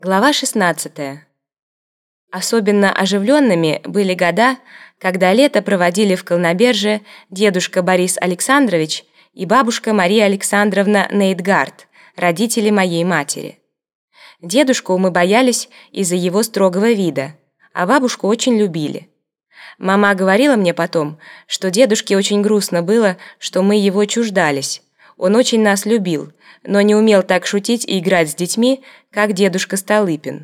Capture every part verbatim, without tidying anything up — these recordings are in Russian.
Глава шестнадцатая. Особенно оживленными были года, когда лето проводили в Колноберже дедушка Борис Александрович и бабушка Мария Александровна Нейтгард, родители моей матери. Дедушку мы боялись из-за его строгого вида, а бабушку очень любили. Мама говорила мне потом, что дедушке очень грустно было, что мы его чуждались. Он очень нас любил, но не умел так шутить и играть с детьми, как дедушка Столыпин.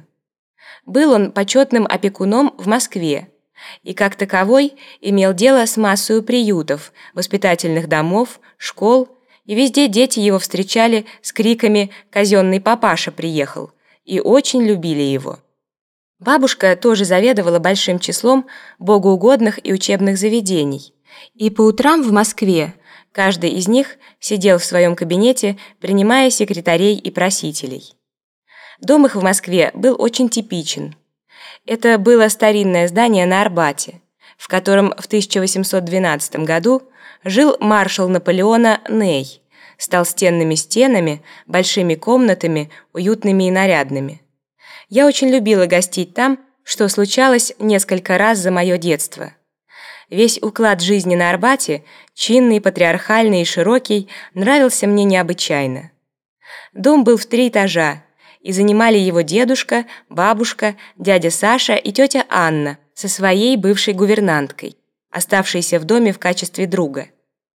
Был он почетным опекуном в Москве и, как таковой, имел дело с массой приютов, воспитательных домов, школ, и везде дети его встречали с криками «Казенный папаша приехал!» и очень любили его. Бабушка тоже заведовала большим числом богоугодных и учебных заведений, и по утрам в Москве каждый из них сидел в своем кабинете, принимая секретарей и просителей. Дом их в Москве был очень типичен. Это было старинное здание на Арбате, в котором в тысяча восемьсот двенадцатом году жил маршал Наполеона Ней, с толстенными стенами, большими комнатами, уютными и нарядными. Я очень любила гостить там, что случалось несколько раз за мое детство. Весь уклад жизни на Арбате, чинный, патриархальный и широкий, нравился мне необычайно. Дом был в три этажа, и занимали его дедушка, бабушка, дядя Саша и тетя Анна со своей бывшей гувернанткой, оставшейся в доме в качестве друга.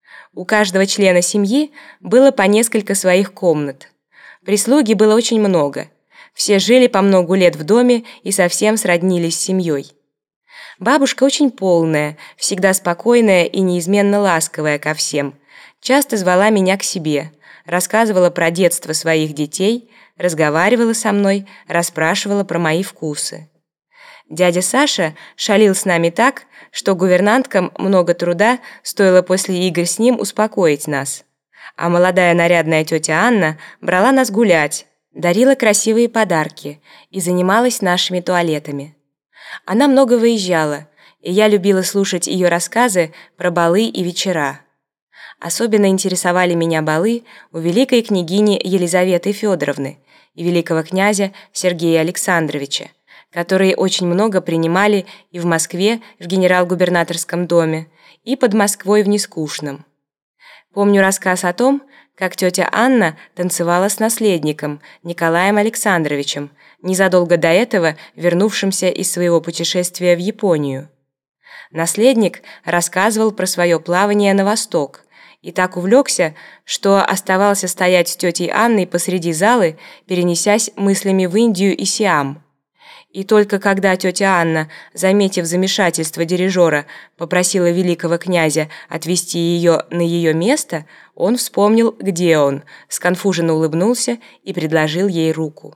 У каждого члена семьи было по несколько своих комнат. Прислуги было очень много. Все жили по многу лет в доме и совсем сроднились с семьей. Бабушка очень полная, всегда спокойная и неизменно ласковая ко всем. Часто звала меня к себе, рассказывала про детство своих детей, разговаривала со мной, расспрашивала про мои вкусы. Дядя Саша шалил с нами так, что гувернанткам много труда стоило после игр с ним успокоить нас. А молодая нарядная тетя Анна брала нас гулять, дарила красивые подарки и занималась нашими туалетами. Она много выезжала, и я любила слушать ее рассказы про балы и вечера. Особенно интересовали меня балы у великой княгини Елизаветы Федоровны и великого князя Сергея Александровича, которые очень много принимали и в Москве в генерал-губернаторском доме, и под Москвой в Нескучном. Помню рассказ о том, как тетя Анна танцевала с наследником Николаем Александровичем, незадолго до этого вернувшимся из своего путешествия в Японию. Наследник рассказывал про свое плавание на восток и так увлекся, что оставался стоять с тетей Анной посреди залы, перенесясь мыслями в Индию и Сиам. И только когда тетя Анна, заметив замешательство дирижера, попросила великого князя отвести ее на ее место, он вспомнил, где он, сконфуженно улыбнулся и предложил ей руку.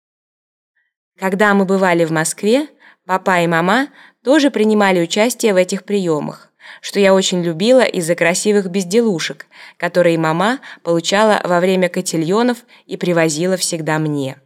Когда мы бывали в Москве, папа и мама тоже принимали участие в этих приемах, что я очень любила из-за красивых безделушек, которые мама получала во время котильонов и привозила всегда мне.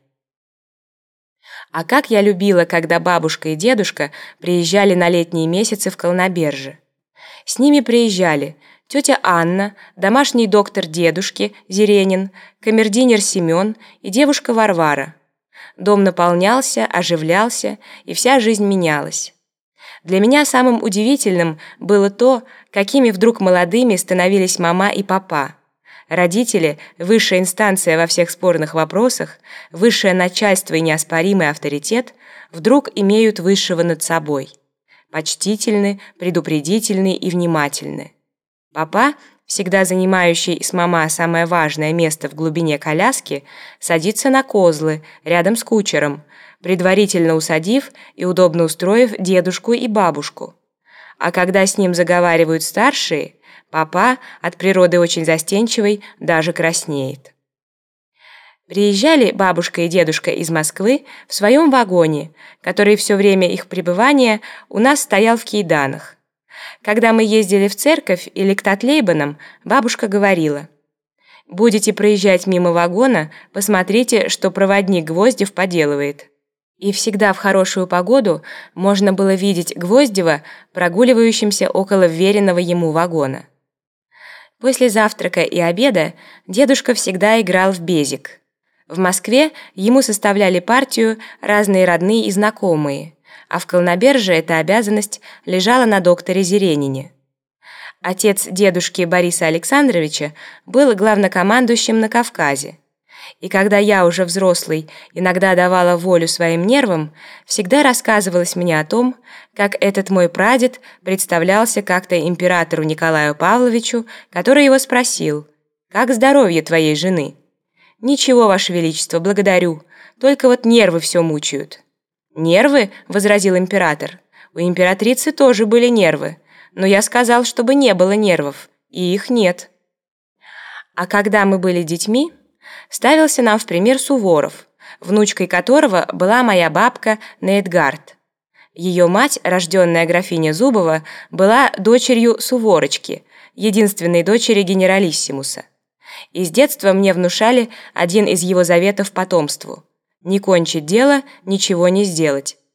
А как я любила, когда бабушка и дедушка приезжали на летние месяцы в Колноберже. С ними приезжали тетя Анна, домашний доктор дедушки Зеренин, камердинер Семен и девушка Варвара. Дом наполнялся, оживлялся, и вся жизнь менялась. Для меня самым удивительным было то, какими вдруг молодыми становились мама и папа. Родители, высшая инстанция во всех спорных вопросах, высшее начальство и неоспоримый авторитет, вдруг имеют высшего над собой. Почтительны, предупредительны и внимательны. Папа, всегда занимающий с мама самое важное место в глубине коляски, садится на козлы рядом с кучером, предварительно усадив и удобно устроив дедушку и бабушку. А когда с ним заговаривают старшие, папа, от природы очень застенчивый, даже краснеет. Приезжали бабушка и дедушка из Москвы в своем вагоне, который все время их пребывания у нас стоял в Кейданах. Когда мы ездили в церковь или к Татлейбанам, бабушка говорила: «Будете проезжать мимо вагона, посмотрите, что проводник Гвоздев поделывает». И всегда в хорошую погоду можно было видеть Гвоздева прогуливающимся около вверенного ему вагона. После завтрака и обеда дедушка всегда играл в безик. В Москве ему составляли партию разные родные и знакомые, а в Колноберже эта обязанность лежала на докторе Зеренине. Отец дедушки Бориса Александровича был главнокомандующим на Кавказе. И когда я, уже взрослый, иногда давала волю своим нервам, всегда рассказывалось мне о том, как этот мой прадед представлялся как-то императору Николаю Павловичу, который его спросил: «Как здоровье твоей жены?» «Ничего, Ваше Величество, благодарю, только вот нервы все мучают». «Нервы?» — возразил император. «У императрицы тоже были нервы, но я сказал, чтобы не было нервов, и их нет». А когда мы были детьми, ставился нам в пример Суворов, внучкой которого была моя бабка Нейтгард. Ее мать, рожденная графиня Зубова, была дочерью Суворочки, единственной дочери генералиссимуса. И с детства мне внушали один из его заветов потомству: не кончить дело, ничего не сделать.